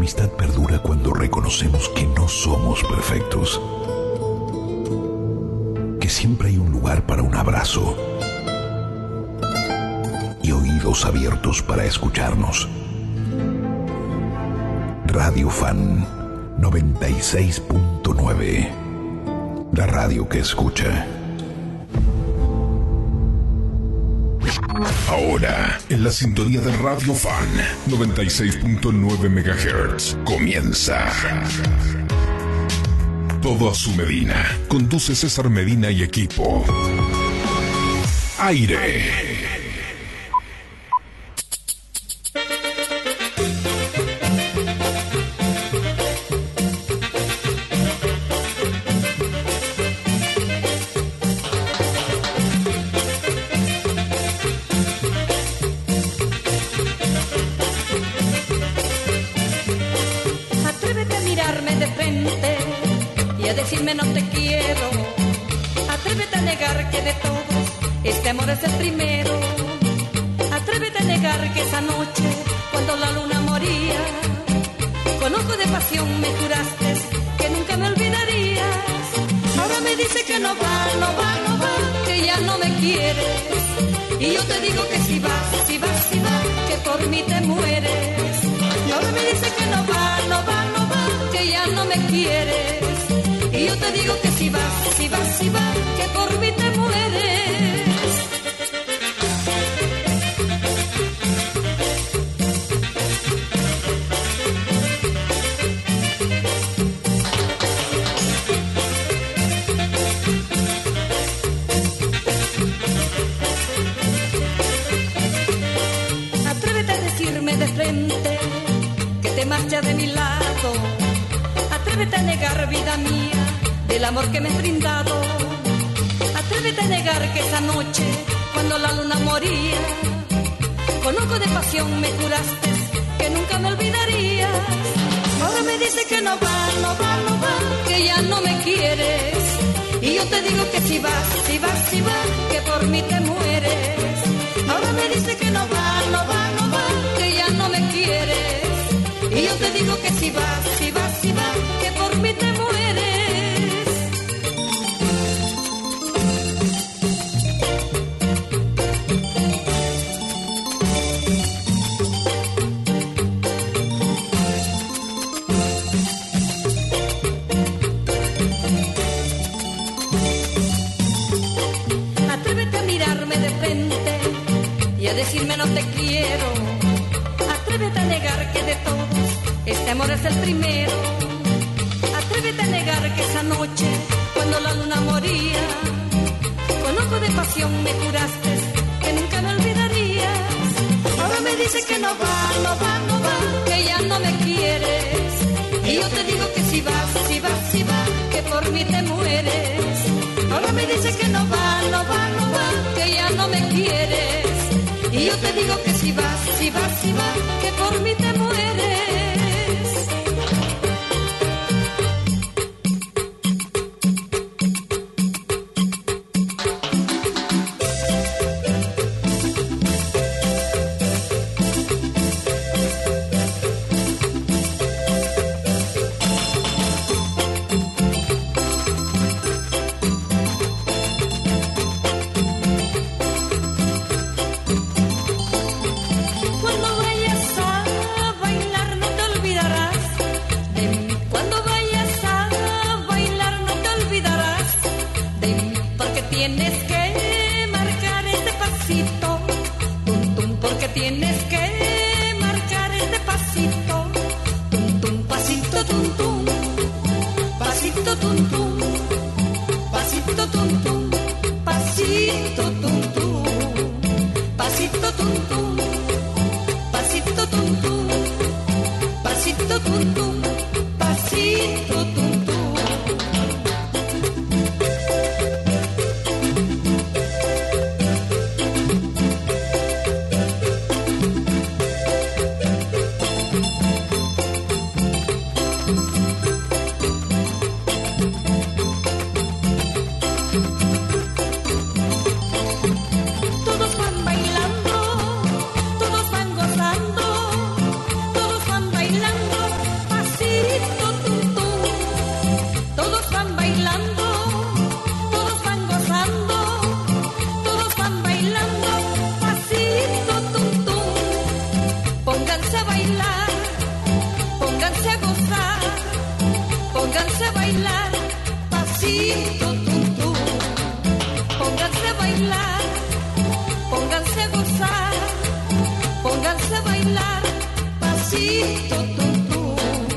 amistad perdura cuando reconocemos que no somos perfectos, que siempre hay un lugar para un abrazo y oídos abiertos para escucharnos. Radio Fan 96.9, la radio que escucha. Ahora, en la sintonía de Radio Fan 96.9 MHz, comienza Todo a su Medina. Conduce César Medina y equipo. Aire. Decirme no te quiero, atrévete a negar que de todos este amor es el primero. Atrévete a negar que esa noche, cuando la luna moría, con ojo de pasión me juraste que nunca me olvidarías. Ahora me dice que no va, no va, no va, que ya no me quieres. Y yo te digo que si vas, si vas, si vas, que por mí te mueres. Ahora me dice que no va, no va, no va, que ya no me quieres. Y yo te digo que si vas, si vas, si vas, que por mí te mueres. Atrévete a decirme de frente que te marchas de mi lado. Atrévete a negar, vida mía, del amor que me has brindado. Atrévete a negar que esa noche, cuando la luna moría, con ojo de pasión me juraste que nunca me olvidarías. Ahora me dice que no va, no va, no va, que ya no me quieres. Y yo te digo que si vas, si vas, si vas, que por mí te mueres. Ahora me dice que no va, no va, no va, que ya no me quieres. Y yo te digo que si vas, si vas, si vas, que por mí te mueres. Atrévete a mirarme de frente y a decirme no te quiero. Atrévete a negar que de todos este amor es el primero. Atrévete a negar que esa noche, cuando la luna moría, con ojo de pasión me juraste que nunca me olvidarías. Ahora me dice que no va, no va, no va, que ya no me quieres. Y yo te digo que si vas, si vas, si vas, que por mí te mueres. Ahora me dice que no va, no va, no va, que ya no me quieres. Y yo te digo que si vas, si vas, si vas, que por mí te mueres. Tienes que marcar este pasito, tum tum, porque tienes que marcar este pasito, tum tum, pasito tum tum, pasito tum tum, pasito tum tum, pasito tum tum, pasito tum tum, pasito tum tum, pasito tum tum, pasito tum tum. Todos van bailando bailar, pasito tum tum. Pónganse a bailar, pónganse a gozar, pónganse a bailar, pasito tum tum.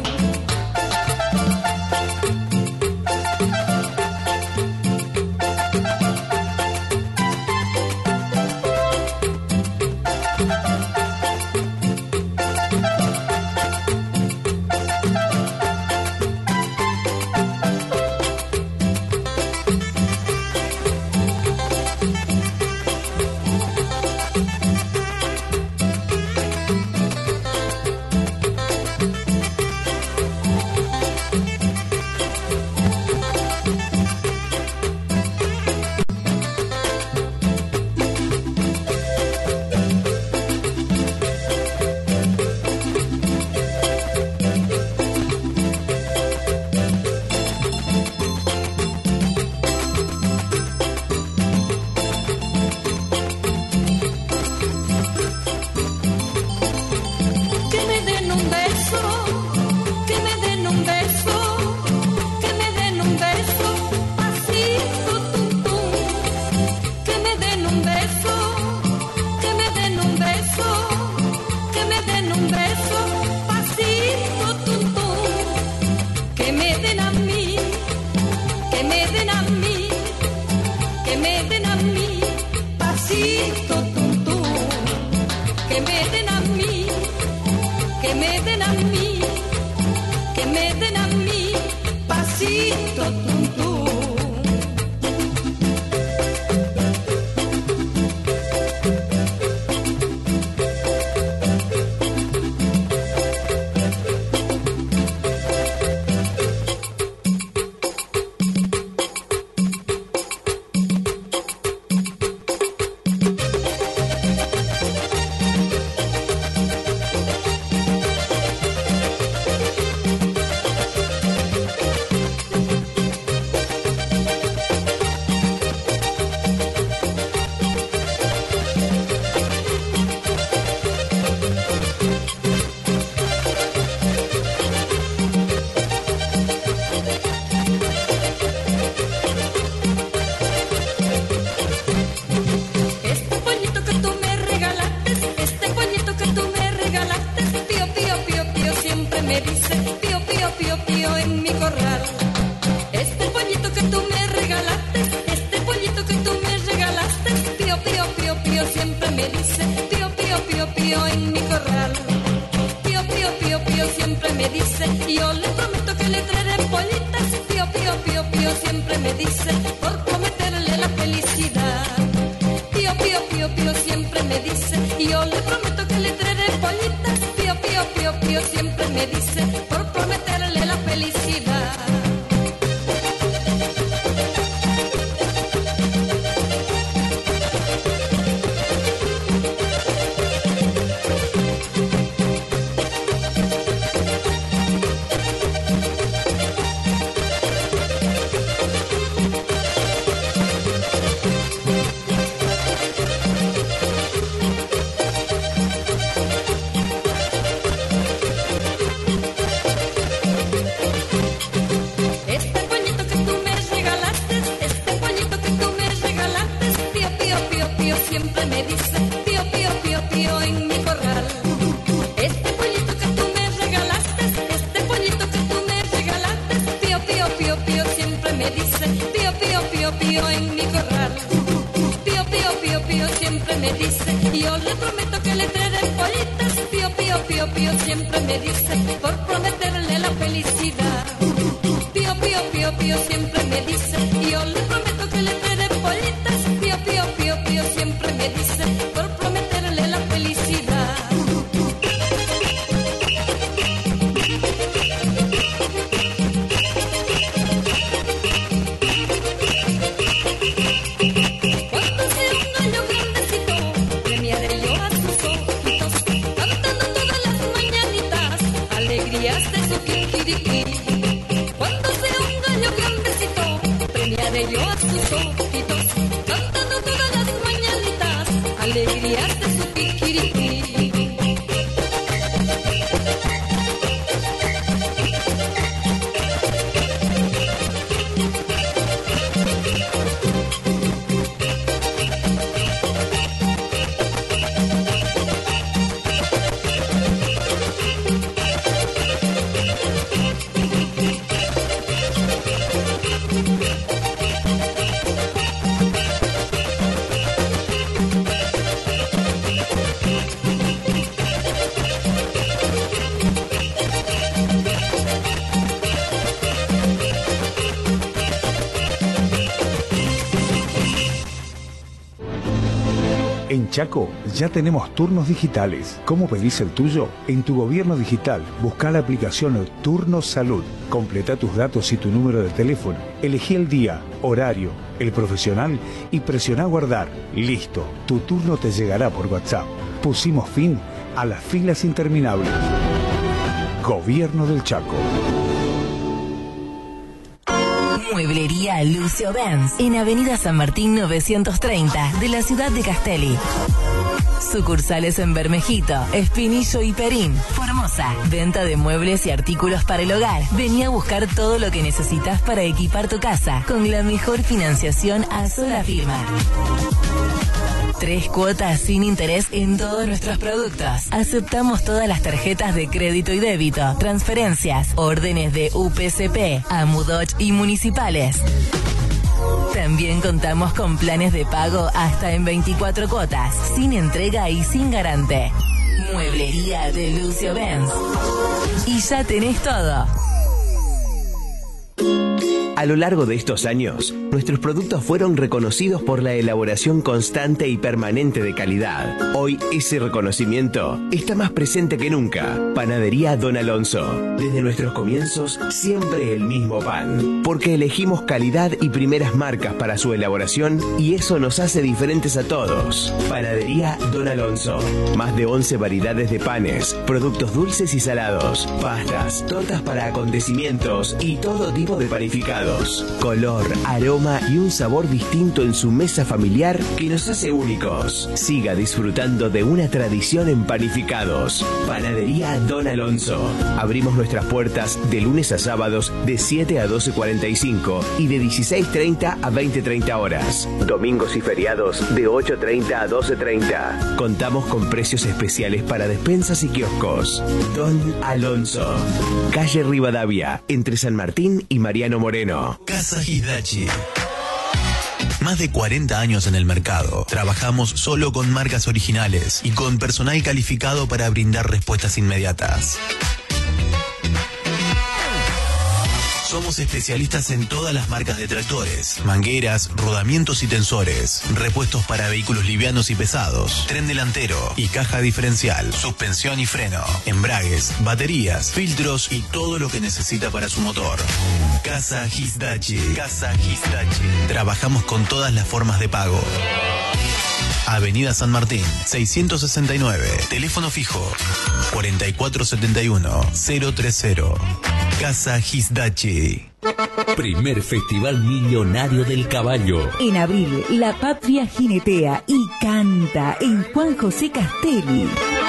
Alegrías de su kikiriki. Chaco ya tenemos turnos digitales. ¿Cómo pedís el tuyo? En tu gobierno digital, busca la aplicación Turno Salud. Completa tus datos y tu número de teléfono. Elegí el día, horario, el profesional y presiona guardar. Listo, tu turno te llegará por WhatsApp. Pusimos fin a las filas interminables. Gobierno del Chaco. Mueblería Lucio Benz, en Avenida San Martín 930, de la ciudad de Castelli. Sucursales en Bermejito, Espinillo y Perín. Formosa, venta de muebles y artículos para el hogar. Vení a buscar todo lo que necesitas para equipar tu casa, con la mejor financiación a sola firma. 3 cuotas sin interés en todos nuestros productos. Aceptamos todas las tarjetas de crédito y débito, transferencias, órdenes de UPCP, Amudoch y municipales. También contamos con planes de pago hasta en 24 cuotas, sin entrega y sin garante. Mueblería de Lucio Benz. Y ya tenés todo. A lo largo de estos años, nuestros productos fueron reconocidos por la elaboración constante y permanente de calidad. Hoy ese reconocimiento está más presente que nunca. Panadería Don Alonso. Desde nuestros comienzos, siempre el mismo pan. Porque elegimos calidad y primeras marcas para su elaboración y eso nos hace diferentes a todos. Panadería Don Alonso. Más de 11 variedades de panes, productos dulces y salados, pastas, tortas para acontecimientos y todo tipo de panificados. Color, aroma y un sabor distinto en su mesa familiar que nos hace únicos. Siga disfrutando de una tradición en panificados. Panadería Don Alonso. Abrimos nuestras puertas de lunes a sábados de 7 a 12:45 y de 16:30 a 20:30 horas. Domingos y feriados de 8:30 a 12:30. Contamos con precios especiales para despensas y kioscos. Don Alonso. Calle Rivadavia, entre San Martín y Mariano Moreno. Casa Hizdachi. Más de 40 años en el mercado. Trabajamos solo con marcas originales y con personal calificado para brindar respuestas inmediatas. Somos especialistas en todas las marcas de tractores, mangueras, rodamientos y tensores, repuestos para vehículos livianos y pesados, tren delantero y caja diferencial, suspensión y freno, embragues, baterías, filtros y todo lo que necesita para su motor. Casa Hizdachi. Casa Hizdachi. Trabajamos con todas las formas de pago. Avenida San Martín, 669. Teléfono fijo, 4471-030. Casa Hizdachi. Primer Festival Millonario del Caballo. En abril, la patria jinetea y canta en Juan José Castelli.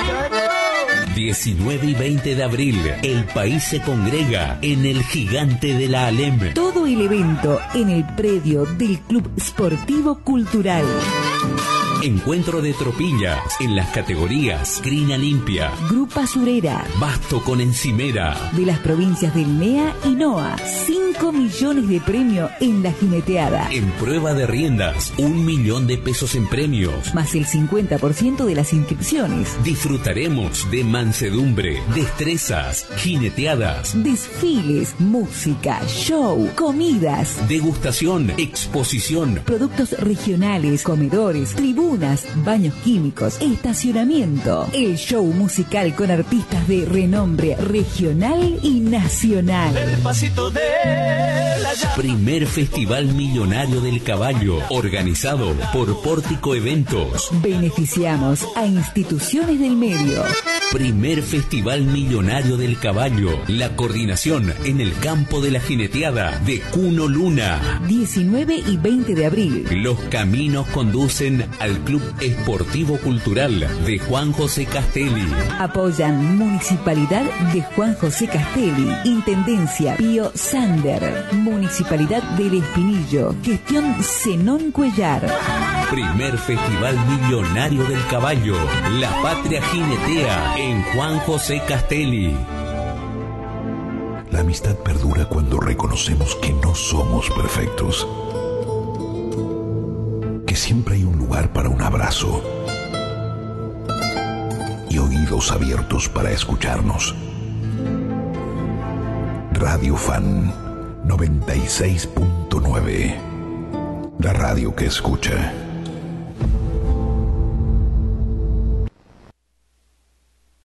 19 y 20 de abril, el país se congrega en el Gigante de la Alem. Todo el evento en el predio del Club Sportivo Cultural. Encuentro de tropillas en las categorías Crina Limpia, Grupa Surera, Basto con Encimera. De las provincias del NEA y NOA, 5 millones de premio en la jineteada. En prueba de riendas, 1 millón de pesos en premios. Más el 50% de las inscripciones. Disfrutaremos de mansedumbre, destrezas, jineteadas, desfiles, música, show, comidas, degustación, exposición, productos regionales, comedores, tribunas, baños químicos, estacionamiento. El show musical con artistas de renombre regional y nacional. El pasito de la llama. Primer Festival Millonario del Caballo, organizado por Pórtico Eventos. Beneficiamos a instituciones del medio. Primer Festival Millonario del Caballo. La coordinación en el campo de la jineteada de Cuno Luna. 19 y 20 de abril. Los caminos conducen al Club Esportivo Cultural de Juan José Castelli. Apoyan Municipalidad de Juan José Castelli, Intendencia Pío Sander, Municipalidad del Espinillo, Gestión Zenón Cuellar. Primer Festival Millonario del Caballo, la patria jinetea en Juan José Castelli. La amistad perdura cuando reconocemos que no somos perfectos, que siempre hay un lugar para un abrazo y oídos abiertos para escucharnos. Radio Fan 96.9, la radio que escucha.